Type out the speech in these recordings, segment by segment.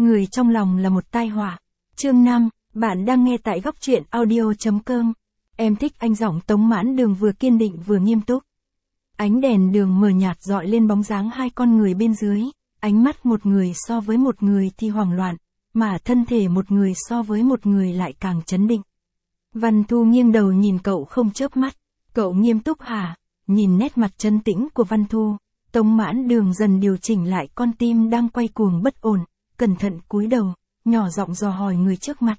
người trong lòng là một tai họa. Chương 5, bạn đang nghe tại góc truyện audio.com. Em thích anh giọng Tống Mãn Đường vừa kiên định vừa nghiêm túc. Ánh đèn đường mờ nhạt dọi lên bóng dáng hai con người bên dưới, ánh mắt một người so với một người thì hoảng loạn, mà thân thể một người so với một người lại càng chấn định. Văn Thu nghiêng đầu nhìn cậu không chớp mắt. Cậu nghiêm túc hả? Nhìn nét mặt trấn tĩnh của Văn Thu, Tống Mãn Đường dần điều chỉnh lại con tim đang quay cuồng bất ổn, cẩn thận cúi đầu, nhỏ giọng dò hỏi người trước mặt.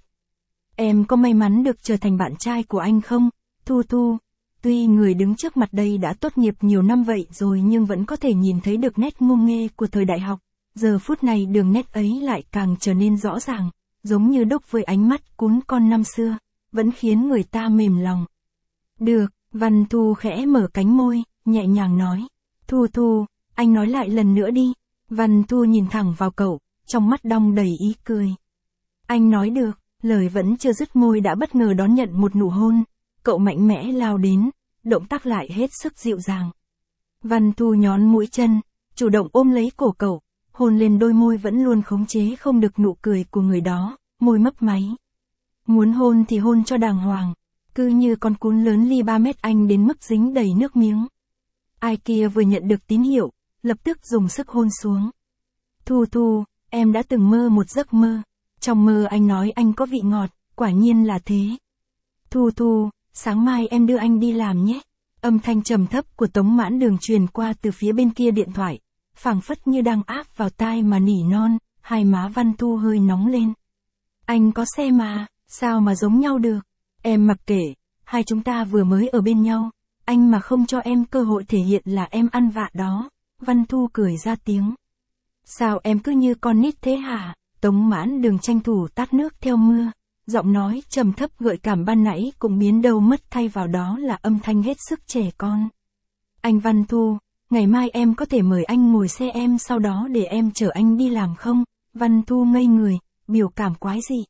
Em có may mắn được trở thành bạn trai của anh không, Thu Thu? Tuy người đứng trước mặt đây đã tốt nghiệp nhiều năm vậy rồi nhưng vẫn có thể nhìn thấy được nét ngông nghê của thời đại học. Giờ phút này đường nét ấy lại càng trở nên rõ ràng, giống như đúc với ánh mắt cún con năm xưa, vẫn khiến người ta mềm lòng. Được, Văn Thu khẽ mở cánh môi, nhẹ nhàng nói. Thu Thu, anh nói lại lần nữa đi. Văn Thu nhìn thẳng vào cậu, trong mắt đong đầy ý cười. Anh nói được, lời vẫn chưa dứt môi đã bất ngờ đón nhận một nụ hôn. Cậu mạnh mẽ lao đến, động tác lại hết sức dịu dàng. Văn Thu nhón mũi chân, chủ động ôm lấy cổ cậu, hôn lên đôi môi vẫn luôn khống chế không được nụ cười của người đó, môi mấp máy. Muốn hôn thì hôn cho đàng hoàng, cứ như con cún lớn ly 3 mét anh đến mức dính đầy nước miếng. Ai kia vừa nhận được tín hiệu, lập tức dùng sức hôn xuống. Thu Thu, em đã từng mơ một giấc mơ. Trong mơ anh nói anh có vị ngọt, quả nhiên là thế. Thu Thu, sáng mai em đưa anh đi làm nhé. Âm thanh trầm thấp của Tống Mãn Đường truyền qua từ phía bên kia điện thoại, phảng phất như đang áp vào tai mà nỉ non, hai má Văn Thu hơi nóng lên. Anh có xe mà, sao mà giống nhau được? Em mặc kệ, hai chúng ta vừa mới ở bên nhau, anh mà không cho em cơ hội thể hiện là em ăn vạ đó. Văn Thu cười ra tiếng. Sao em cứ như con nít thế hả? Tống Mãn Đường tranh thủ tát nước theo mưa, giọng nói trầm thấp gợi cảm ban nãy cũng biến đâu mất thay vào đó là âm thanh hết sức trẻ con. Anh Văn Thu, ngày mai em có thể mời anh ngồi xe em sau đó để em chở anh đi làm không? Văn Thu ngây người, biểu cảm quái dị.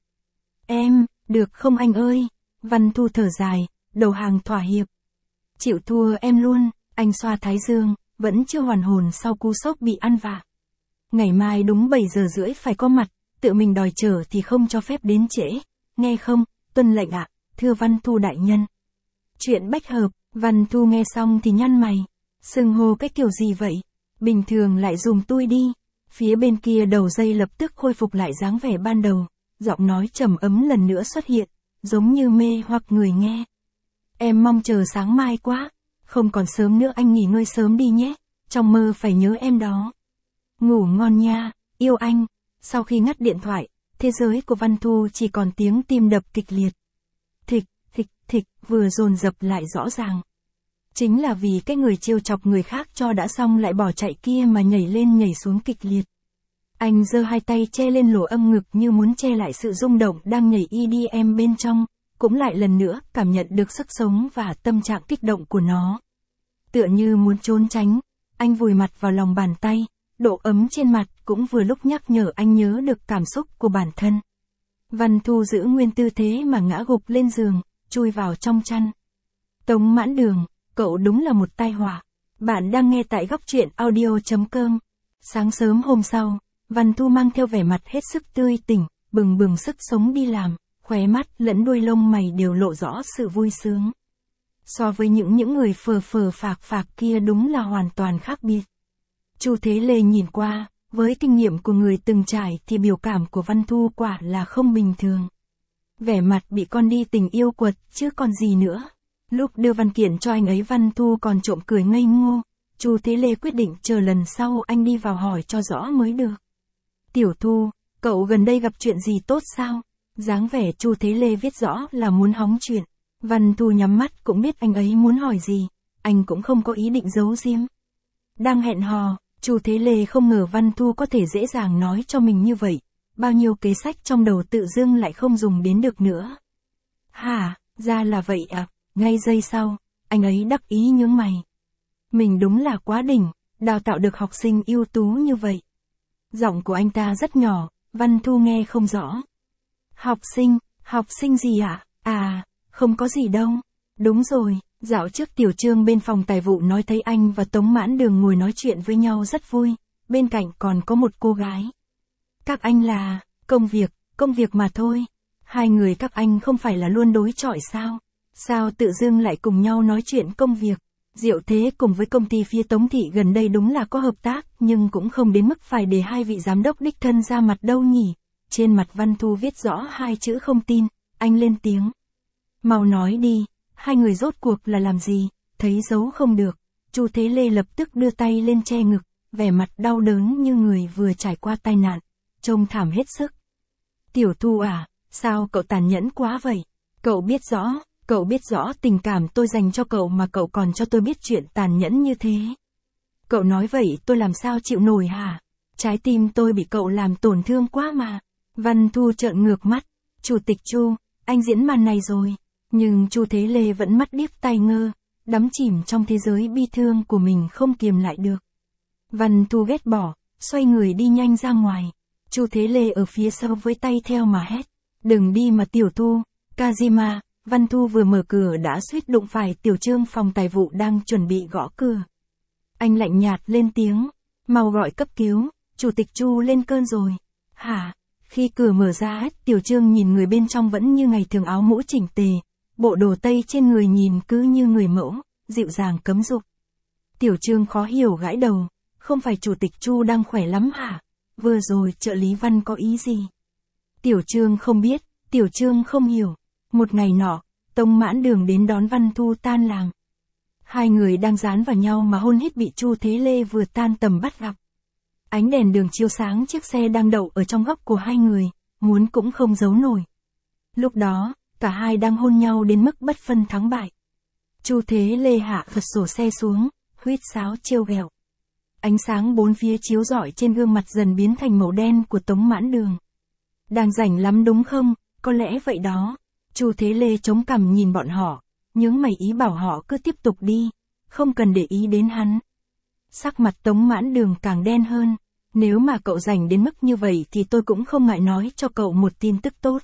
Em, được không anh ơi? Văn Thu thở dài, đầu hàng thỏa hiệp. Chịu thua em luôn, anh xoa thái dương, vẫn chưa hoàn hồn sau cú sốc bị ăn vạ. Ngày mai đúng 7 giờ rưỡi phải có mặt, tự mình đòi chở thì không cho phép đến trễ. Nghe không, tuân lệnh ạ, thưa Văn Thu đại nhân. Chuyện bách hợp, Văn Thu nghe xong thì nhăn mày. Xưng hô cái kiểu gì vậy? Bình thường lại dùng tôi đi. Phía bên kia đầu dây lập tức khôi phục lại dáng vẻ ban đầu, giọng nói trầm ấm lần nữa xuất hiện, giống như mê hoặc người nghe. Em mong chờ sáng mai quá, không còn sớm nữa anh nghỉ ngơi sớm đi nhé, trong mơ phải nhớ em đó. Ngủ ngon nha, yêu anh. Sau khi ngắt điện thoại, thế giới của Văn Thu chỉ còn tiếng tim đập kịch liệt. Thịch, thịch, thịch, vừa dồn dập lại rõ ràng. Chính là vì cái người trêu chọc người khác cho đã xong lại bỏ chạy kia mà nhảy lên nhảy xuống kịch liệt. Anh giơ hai tay che lên lỗ âm ngực như muốn che lại sự rung động đang nhảy EDM bên trong, cũng lại lần nữa cảm nhận được sức sống và tâm trạng kích động của nó. Tựa như muốn trốn tránh, anh vùi mặt vào lòng bàn tay, độ ấm trên mặt cũng vừa lúc nhắc nhở anh nhớ được cảm xúc của bản thân. Văn Thu giữ nguyên tư thế mà ngã gục lên giường, chui vào trong chăn. Tống Mãn Đường, cậu đúng là một tai họa. Bạn đang nghe tại góc truyện audio.com. Sáng sớm hôm sau, Văn Thu mang theo vẻ mặt hết sức tươi tỉnh, bừng bừng sức sống đi làm, khóe mắt lẫn đuôi lông mày đều lộ rõ sự vui sướng. So với những người phờ phờ phạc phạc kia đúng là hoàn toàn khác biệt. Chu Thế Lê nhìn qua, với kinh nghiệm của người từng trải thì biểu cảm của Văn Thu quả là không bình thường. Vẻ mặt bị con đi tình yêu quật chứ còn gì nữa. Lúc đưa văn kiện cho anh ấy Văn Thu còn trộm cười ngây ngô. Chu Thế Lê quyết định chờ lần sau anh đi vào hỏi cho rõ mới được. Tiểu Thu, cậu gần đây gặp chuyện gì tốt sao? Dáng vẻ Chu Thế Lê viết rõ là muốn hóng chuyện. Văn Thu nhắm mắt cũng biết anh ấy muốn hỏi gì. Anh cũng không có ý định giấu giếm. Đang hẹn hò, Chu Thế Lê không ngờ Văn Thu có thể dễ dàng nói cho mình như vậy. Bao nhiêu kế sách trong đầu tự dưng lại không dùng đến được nữa. Hả, ra là vậy à? Ngay giây sau, anh ấy đắc ý nhướng mày. Mình đúng là quá đỉnh, đào tạo được học sinh ưu tú như vậy. Giọng của anh ta rất nhỏ, Văn Thu nghe không rõ. Học sinh gì ạ? À, không có gì đâu. Đúng rồi, dạo trước Tiểu Trương bên phòng tài vụ nói thấy anh và Tống Mãn Đường ngồi nói chuyện với nhau rất vui, bên cạnh còn có một cô gái. Các anh là, công việc mà thôi. Hai người các anh không phải là luôn đối chọi sao? Sao tự dưng lại cùng nhau nói chuyện công việc? Diệu Thế cùng với công ty phía Tống Thị gần đây đúng là có hợp tác, nhưng cũng không đến mức phải để hai vị giám đốc đích thân ra mặt đâu nhỉ. Trên mặt Văn Thu viết rõ hai chữ không tin, anh lên tiếng. Mau nói đi, hai người rốt cuộc là làm gì? Thấy giấu không được, Chu Thế Lê lập tức đưa tay lên che ngực, vẻ mặt đau đớn như người vừa trải qua tai nạn, trông thảm hết sức. Tiểu Thu à, sao cậu tàn nhẫn quá vậy? Cậu biết rõ tình cảm tôi dành cho cậu mà cậu còn cho tôi biết chuyện tàn nhẫn như thế. Cậu nói vậy tôi làm sao chịu nổi hả? Trái tim tôi bị cậu làm tổn thương quá mà. Văn Thu trợn ngược mắt, Chủ tịch Chu, anh diễn màn này rồi. Nhưng Chu Thế Lê vẫn mắt điếc tai ngơ, đắm chìm trong thế giới bi thương của mình không kiềm lại được. Văn Thu ghét bỏ, xoay người đi nhanh ra ngoài. Chu Thế Lê ở phía sau với tay theo mà hét. Đừng đi mà Tiểu Thu, Kazima. Văn Thu vừa mở cửa đã suýt đụng phải Tiểu Trương phòng tài vụ đang chuẩn bị gõ cửa. Anh lạnh nhạt lên tiếng, mau gọi cấp cứu, Chủ tịch Chu lên cơn rồi. Hả? Khi cửa mở ra, Tiểu Trương nhìn người bên trong vẫn như ngày thường áo mũ chỉnh tề, bộ đồ tây trên người nhìn cứ như người mẫu, dịu dàng cấm dục. Tiểu Trương khó hiểu gãi đầu, không phải Chủ tịch Chu đang khỏe lắm hả? Vừa rồi trợ lý Văn có ý gì? Tiểu Trương không biết, Tiểu Trương không hiểu. Một ngày nọ, Tống Mãn Đường đến đón Văn Thu tan làm. Hai người đang dán vào nhau mà hôn hít bị Chu Thế Lê vừa tan tầm bắt gặp. Ánh đèn đường chiếu sáng chiếc xe đang đậu ở trong góc của hai người, muốn cũng không giấu nổi. Lúc đó, cả hai đang hôn nhau đến mức bất phân thắng bại. Chu Thế Lê hạ phật sổ xe xuống, huýt sáo trêu ghẹo. Ánh sáng bốn phía chiếu rọi trên gương mặt dần biến thành màu đen của Tống Mãn Đường. Đang rảnh lắm đúng không? Có lẽ vậy đó. Chu Thế Lê chống cằm nhìn bọn họ, nhướng mày ý bảo họ cứ tiếp tục đi, không cần để ý đến hắn. Sắc mặt Tống Mãn Đường càng đen hơn, nếu mà cậu rảnh đến mức như vậy thì tôi cũng không ngại nói cho cậu một tin tức tốt.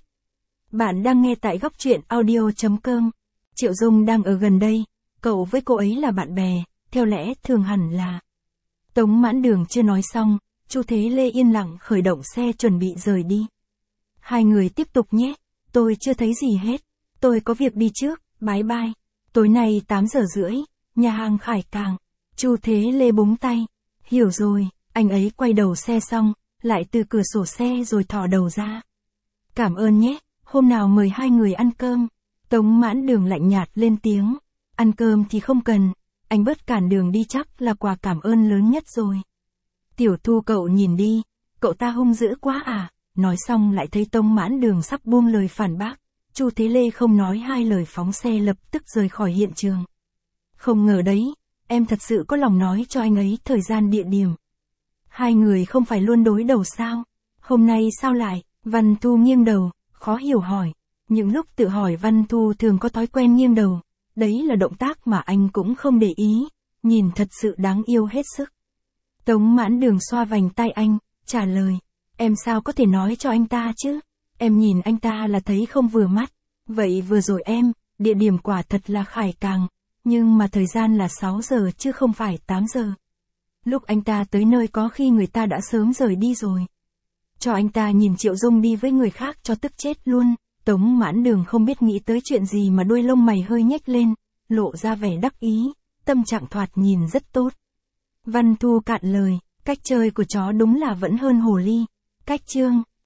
Bạn đang nghe tại góc truyện audio.com. Triệu Dung đang ở gần đây, cậu với cô ấy là bạn bè, theo lẽ thường hẳn là. Tống Mãn Đường chưa nói xong, Chu Thế Lê yên lặng khởi động xe chuẩn bị rời đi. Hai người tiếp tục nhé. Tôi chưa thấy gì hết. Tôi có việc đi trước, bye bye. Tối nay 8 giờ rưỡi, nhà hàng Khải Càng. Chu Thế Lê búng tay. Hiểu rồi, anh ấy quay đầu xe xong, lại từ cửa sổ xe rồi thò đầu ra. Cảm ơn nhé, hôm nào mời hai người ăn cơm. Tống Mãn Đường lạnh nhạt lên tiếng. Ăn cơm thì không cần, anh bớt cản đường đi chắc là quà cảm ơn lớn nhất rồi. Tiểu Thu cậu nhìn đi, cậu ta hung dữ quá à? Nói xong lại thấy Tống Mãn Đường sắp buông lời phản bác. Chu Thế Lê không nói hai lời phóng xe lập tức rời khỏi hiện trường. Không ngờ đấy, em thật sự có lòng nói cho anh ấy thời gian địa điểm. Hai người không phải luôn đối đầu sao? Hôm nay sao lại? Văn Thu nghiêng đầu, khó hiểu hỏi. Những lúc tự hỏi Văn Thu thường có thói quen nghiêng đầu. Đấy là động tác mà anh cũng không để ý. Nhìn thật sự đáng yêu hết sức. Tống Mãn Đường xoa vành tay anh, trả lời. Em sao có thể nói cho anh ta chứ? Em nhìn anh ta là thấy không vừa mắt. Vậy vừa rồi em, địa điểm quả thật là Khải Càng. Nhưng mà thời gian là 6 giờ chứ không phải 8 giờ. Lúc anh ta tới nơi có khi người ta đã sớm rời đi rồi. Cho anh ta nhìn Triệu Dung đi với người khác cho tức chết luôn. Tống Mãn Đường không biết nghĩ tới chuyện gì mà đuôi lông mày hơi nhếch lên, lộ ra vẻ đắc ý, tâm trạng thoạt nhìn rất tốt. Văn Thu cạn lời, cách chơi của chó đúng là vẫn hơn hồ ly. Cách chương